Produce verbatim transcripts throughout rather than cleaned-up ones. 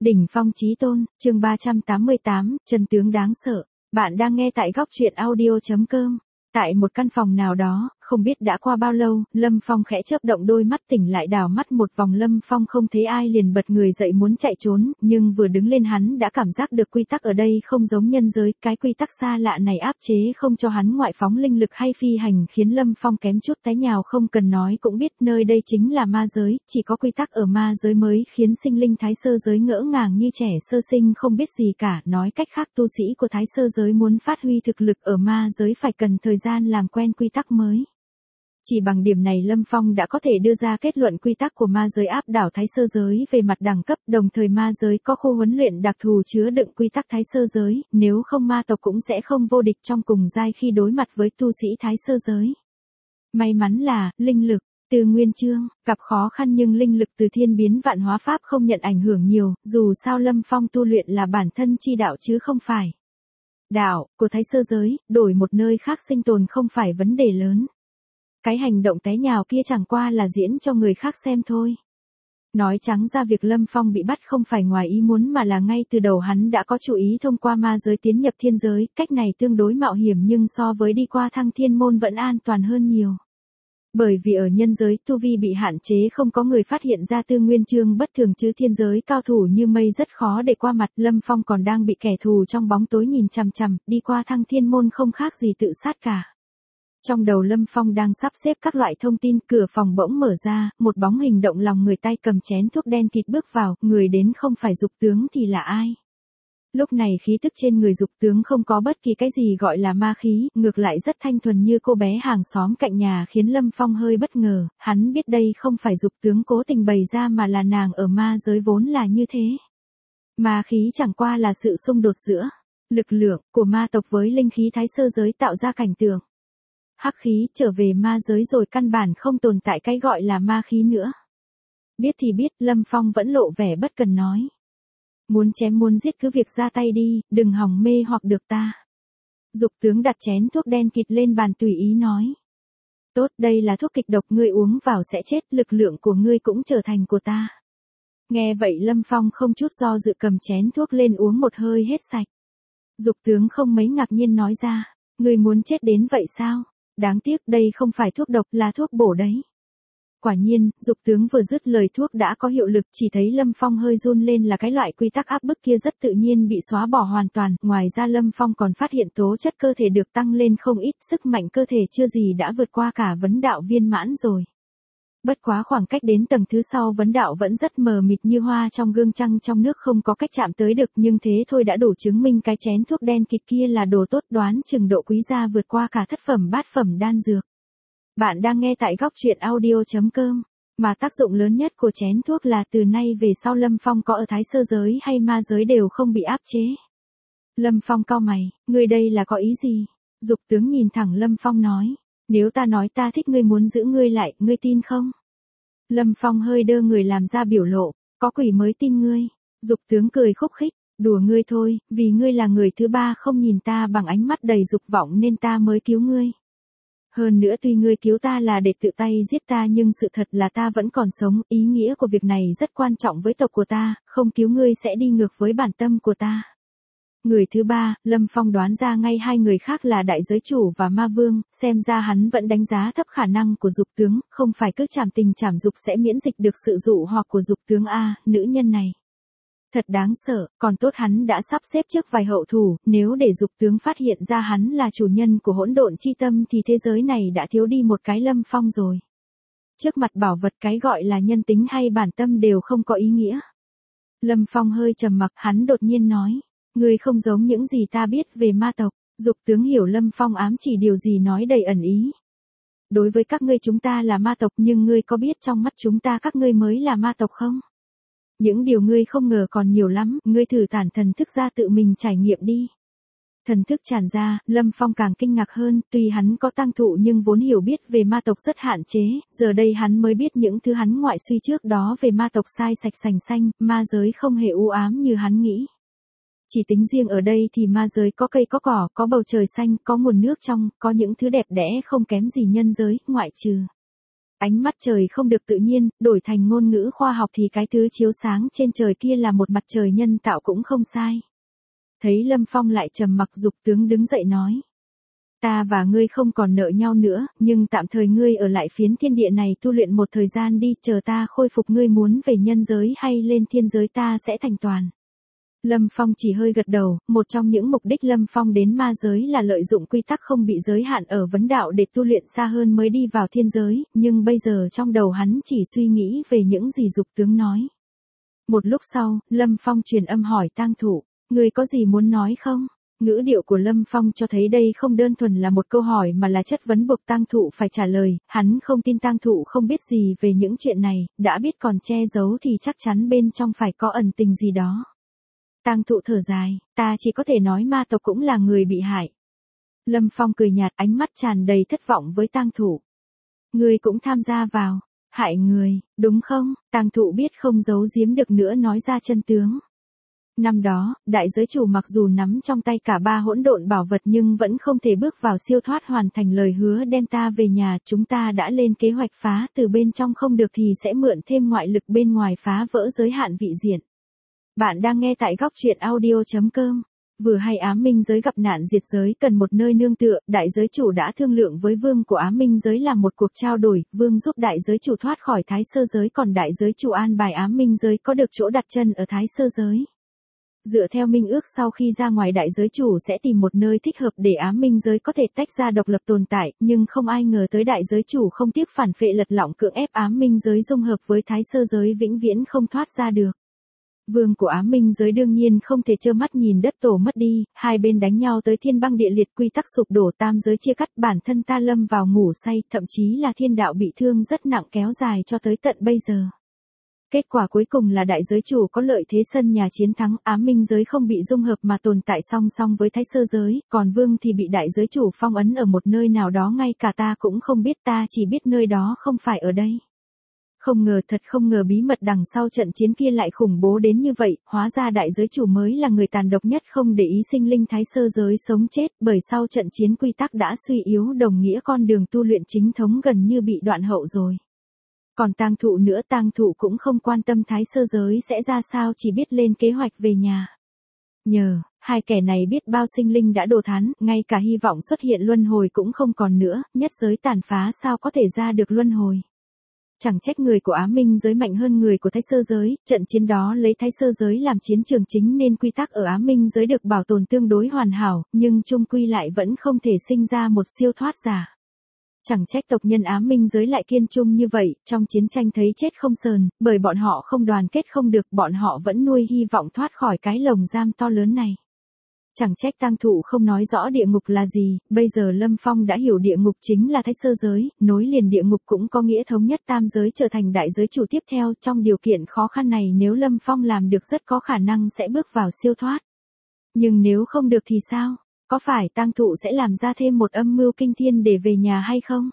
Đỉnh phong chí tôn, chương ba trăm tám mươi tám, chân tướng đáng sợ. Bạn đang nghe tại góc truyện audio chấm com. Tại một căn phòng nào đó, không biết đã qua bao lâu, Lâm Phong khẽ chớp động đôi mắt, tỉnh lại đảo mắt một vòng. Lâm Phong không thấy ai liền bật người dậy muốn chạy trốn, nhưng vừa đứng lên hắn đã cảm giác được quy tắc ở đây không giống nhân giới, cái quy tắc xa lạ này áp chế không cho hắn ngoại phóng linh lực hay phi hành, khiến Lâm Phong kém chút té nhào. Không cần nói cũng biết nơi đây chính là ma giới, chỉ có quy tắc ở ma giới mới khiến sinh linh thái sơ giới ngỡ ngàng như trẻ sơ sinh không biết gì cả. Nói cách khác, tu sĩ của thái sơ giới muốn phát huy thực lực ở ma giới phải cần thời gian làm quen quy tắc mới. Chỉ bằng điểm này Lâm Phong đã có thể đưa ra kết luận quy tắc của ma giới áp đảo thái sơ giới về mặt đẳng cấp, đồng thời ma giới có khu huấn luyện đặc thù chứa đựng quy tắc thái sơ giới, nếu không ma tộc cũng sẽ không vô địch trong cùng giai khi đối mặt với tu sĩ thái sơ giới. May mắn là, linh lực, từ nguyên chương, gặp khó khăn nhưng linh lực từ thiên biến vạn hóa pháp không nhận ảnh hưởng nhiều, dù sao Lâm Phong tu luyện là bản thân chi đạo chứ không phải đạo của thái sơ giới, đổi một nơi khác sinh tồn không phải vấn đề lớn. Cái hành động té nhào kia chẳng qua là diễn cho người khác xem thôi. Nói trắng ra việc Lâm Phong bị bắt không phải ngoài ý muốn mà là ngay từ đầu hắn đã có chủ ý thông qua ma giới tiến nhập thiên giới, cách này tương đối mạo hiểm nhưng so với đi qua Thăng Thiên Môn vẫn an toàn hơn nhiều. Bởi vì ở nhân giới tu vi bị hạn chế không có người phát hiện ra tư nguyên chương bất thường chứ thiên giới cao thủ như mây rất khó để qua mặt. Lâm Phong còn đang bị kẻ thù trong bóng tối nhìn chằm chằm, đi qua Thăng Thiên Môn không khác gì tự sát cả. Trong đầu Lâm Phong đang sắp xếp các loại thông tin, cửa phòng bỗng mở ra, một bóng hình động lòng người, tay cầm chén thuốc đen kịt bước vào, người đến không phải Dục tướng thì là ai? Lúc này khí tức trên người Dục tướng không có bất kỳ cái gì gọi là ma khí, ngược lại rất thanh thuần như cô bé hàng xóm cạnh nhà, khiến Lâm Phong hơi bất ngờ. Hắn biết đây không phải Dục tướng cố tình bày ra mà là nàng ở ma giới vốn là như thế. Ma khí chẳng qua là sự xung đột giữa lực lượng của ma tộc với linh khí thái sơ giới tạo ra cảnh tượng. Hắc khí trở về ma giới rồi căn bản không tồn tại cái gọi là ma khí nữa. Biết thì biết, Lâm Phong vẫn lộ vẻ bất cần nói. Muốn chém muốn giết cứ việc ra tay đi, đừng hòng mê hoặc được ta. Dục tướng đặt chén thuốc đen kịt lên bàn tùy ý nói. Tốt, đây là thuốc kịch độc, ngươi uống vào sẽ chết, lực lượng của ngươi cũng trở thành của ta. Nghe vậy Lâm Phong không chút do dự cầm chén thuốc lên uống một hơi hết sạch. Dục tướng không mấy ngạc nhiên nói ra, ngươi muốn chết đến vậy sao? Đáng tiếc đây không phải thuốc độc, là thuốc bổ đấy. Quả nhiên, Dục tướng vừa dứt lời thuốc đã có hiệu lực, chỉ thấy Lâm Phong hơi run lên là cái loại quy tắc áp bức kia rất tự nhiên bị xóa bỏ hoàn toàn. Ngoài ra Lâm Phong còn phát hiện tố chất cơ thể được tăng lên không ít, sức mạnh cơ thể chưa gì đã vượt qua cả vấn đạo viên mãn rồi. Bất quá khoảng cách đến tầng thứ sau vấn đạo vẫn rất mờ mịt như hoa trong gương trăng trong nước, không có cách chạm tới được, nhưng thế thôi đã đủ chứng minh cái chén thuốc đen kịt kia là đồ tốt, đoán chừng độ quý giá vượt qua cả thất phẩm bát phẩm đan dược. Bạn đang nghe tại góc truyện audio chấm com, mà tác dụng lớn nhất của chén thuốc là từ nay về sau Lâm Phong có ở thái sơ giới hay ma giới đều không bị áp chế. Lâm Phong cau mày, ngươi đây là có ý gì? Dục tướng nhìn thẳng Lâm Phong nói. Nếu ta nói ta thích ngươi muốn giữ ngươi lại, ngươi tin không? Lâm Phong hơi đơ người làm ra biểu lộ, có quỷ mới tin ngươi. Dục tướng cười khúc khích, đùa ngươi thôi, vì ngươi là người thứ ba không nhìn ta bằng ánh mắt đầy dục vọng nên ta mới cứu ngươi. Hơn nữa tuy ngươi cứu ta là để tự tay giết ta nhưng sự thật là ta vẫn còn sống, ý nghĩa của việc này rất quan trọng với tộc của ta, không cứu ngươi sẽ đi ngược với bản tâm của ta. Người thứ ba, Lâm Phong đoán ra ngay hai người khác là đại giới chủ và ma vương, xem ra hắn vẫn đánh giá thấp khả năng của Dục tướng, không phải cứ chảm tình chảm dục sẽ miễn dịch được sự dụ hoặc của Dục tướng a, nữ nhân này. Thật đáng sợ, còn tốt hắn đã sắp xếp trước vài hậu thủ, nếu để Dục tướng phát hiện ra hắn là chủ nhân của hỗn độn chi tâm thì thế giới này đã thiếu đi một cái Lâm Phong rồi. Trước mặt bảo vật cái gọi là nhân tính hay bản tâm đều không có ý nghĩa. Lâm Phong hơi trầm mặc, hắn đột nhiên nói. Ngươi không giống những gì ta biết về ma tộc. Dục tướng hiểu Lâm Phong ám chỉ điều gì nói đầy ẩn ý. Đối với các ngươi chúng ta là ma tộc nhưng ngươi có biết trong mắt chúng ta các ngươi mới là ma tộc không? Những điều ngươi không ngờ còn nhiều lắm, ngươi thử tản thần thức ra tự mình trải nghiệm đi. Thần thức tràn ra, Lâm Phong càng kinh ngạc hơn, tuy hắn có tăng thụ nhưng vốn hiểu biết về ma tộc rất hạn chế, giờ đây hắn mới biết những thứ hắn ngoại suy trước đó về ma tộc sai sạch sành xanh, ma giới không hề u ám như hắn nghĩ. Chỉ tính riêng ở đây thì ma giới có cây có cỏ, có bầu trời xanh, có nguồn nước trong, có những thứ đẹp đẽ không kém gì nhân giới, ngoại trừ Ánh mắt trời không được tự nhiên, đổi thành ngôn ngữ khoa học thì cái thứ chiếu sáng trên trời kia là một mặt trời nhân tạo cũng không sai. Thấy Lâm Phong lại trầm mặc, Dục tướng đứng dậy nói. Ta và ngươi không còn nợ nhau nữa, nhưng tạm thời ngươi ở lại phiến thiên địa này tu luyện một thời gian đi, chờ ta khôi phục ngươi muốn về nhân giới hay lên thiên giới ta sẽ thành toàn. Lâm Phong chỉ hơi gật đầu, một trong những mục đích Lâm Phong đến ma giới là lợi dụng quy tắc không bị giới hạn ở vấn đạo để tu luyện xa hơn mới đi vào thiên giới, nhưng bây giờ trong đầu hắn chỉ suy nghĩ về những gì Dục tướng nói. Một lúc sau, Lâm Phong truyền âm hỏi tang thụ, ngươi có gì muốn nói không? Ngữ điệu của Lâm Phong cho thấy đây không đơn thuần là một câu hỏi mà là chất vấn buộc tang thụ phải trả lời, hắn không tin tang thụ không biết gì về những chuyện này, đã biết còn che giấu thì chắc chắn bên trong phải có ẩn tình gì đó. Tang thụ thở dài, ta chỉ có thể nói ma tộc cũng là người bị hại. Lâm Phong cười nhạt, ánh mắt tràn đầy thất vọng với tang thụ. Ngươi cũng tham gia vào, hại người, đúng không? Tang thụ biết không giấu giếm được nữa nói ra chân tướng. Năm đó, đại giới chủ mặc dù nắm trong tay cả ba hỗn độn bảo vật nhưng vẫn không thể bước vào siêu thoát hoàn thành lời hứa đem ta về nhà, chúng ta đã lên kế hoạch phá từ bên trong không được thì sẽ mượn thêm ngoại lực bên ngoài phá vỡ giới hạn vị diện. Bạn đang nghe tại góc truyện audio chấm com. Vừa hay Ám Minh giới gặp nạn diệt giới cần một nơi nương tựa, đại giới chủ đã thương lượng với vương của Ám Minh giới làm một cuộc trao đổi, vương giúp đại giới chủ thoát khỏi Thái Sơ giới còn đại giới chủ an bài Ám Minh giới có được chỗ đặt chân ở Thái Sơ giới. Dựa theo minh ước sau khi ra ngoài đại giới chủ sẽ tìm một nơi thích hợp để Ám Minh giới có thể tách ra độc lập tồn tại, nhưng không ai ngờ tới đại giới chủ không tiếc phản phệ lật lọng cưỡng ép Ám Minh giới dung hợp với Thái Sơ giới vĩnh viễn không thoát ra được. Vương của Ám Minh giới đương nhiên không thể trơ mắt nhìn đất tổ mất đi, hai bên đánh nhau tới thiên băng địa liệt, quy tắc sụp đổ, tam giới chia cắt, bản thân ta lâm vào ngủ say, thậm chí là thiên đạo bị thương rất nặng kéo dài cho tới tận bây giờ. Kết quả cuối cùng là đại giới chủ có lợi thế sân nhà chiến thắng, Ám Minh giới không bị dung hợp mà tồn tại song song với Thái Sơ giới, còn Vương thì bị đại giới chủ phong ấn ở một nơi nào đó ngay cả ta cũng không biết, ta chỉ biết nơi đó không phải ở đây. Không ngờ, thật không ngờ bí mật đằng sau trận chiến kia lại khủng bố đến như vậy, hóa ra đại giới chủ mới là người tàn độc nhất không để ý sinh linh Thái Sơ giới sống chết, bởi sau trận chiến quy tắc đã suy yếu đồng nghĩa con đường tu luyện chính thống gần như bị đoạn hậu rồi. Còn tang thụ nữa, tang thụ cũng không quan tâm Thái Sơ giới sẽ ra sao, chỉ biết lên kế hoạch về nhà. Nhờ, hai kẻ này biết bao sinh linh đã đồ thán, ngay cả hy vọng xuất hiện luân hồi cũng không còn nữa, nhất giới tàn phá sao có thể ra được luân hồi. Chẳng trách người của Ám Minh giới mạnh hơn người của Thái Sơ giới, trận chiến đó lấy Thái Sơ giới làm chiến trường chính nên quy tắc ở Ám Minh giới được bảo tồn tương đối hoàn hảo, nhưng chung quy lại vẫn không thể sinh ra một siêu thoát giả. Chẳng trách tộc nhân Ám Minh giới lại kiên trung như vậy, trong chiến tranh thấy chết không sờn, bởi bọn họ không đoàn kết không được, bọn họ vẫn nuôi hy vọng thoát khỏi cái lồng giam to lớn này. Chẳng trách tang thụ không nói rõ địa ngục là gì, bây giờ Lâm Phong đã hiểu địa ngục chính là Thái Sơ giới, nối liền địa ngục cũng có nghĩa thống nhất tam giới trở thành đại giới chủ tiếp theo, trong điều kiện khó khăn này nếu Lâm Phong làm được rất có khả năng sẽ bước vào siêu thoát. Nhưng nếu không được thì sao? Có phải tang thụ sẽ làm ra thêm một âm mưu kinh thiên để về nhà hay không?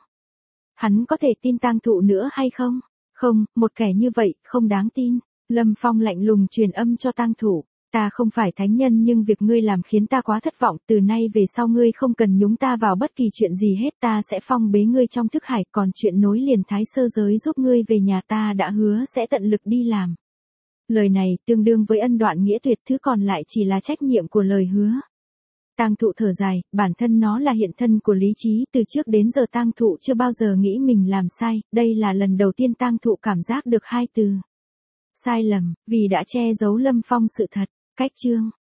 Hắn có thể tin tang thụ nữa hay không? Không, một kẻ như vậy, không đáng tin. Lâm Phong lạnh lùng truyền âm cho tang thụ. Ta không phải thánh nhân nhưng việc ngươi làm khiến ta quá thất vọng, từ nay về sau ngươi không cần nhúng ta vào bất kỳ chuyện gì hết, ta sẽ phong bế ngươi trong thức hải, còn chuyện nối liền Thái Sơ giới giúp ngươi về nhà ta đã hứa sẽ tận lực đi làm. Lời này tương đương với ân đoạn nghĩa tuyệt, thứ còn lại chỉ là trách nhiệm của lời hứa. Tang thụ thở dài, bản thân nó là hiện thân của lý trí, từ trước đến giờ tang thụ chưa bao giờ nghĩ mình làm sai, đây là lần đầu tiên tang thụ cảm giác được hai từ sai lầm, vì đã che giấu Lâm Phong sự thật. Cách chương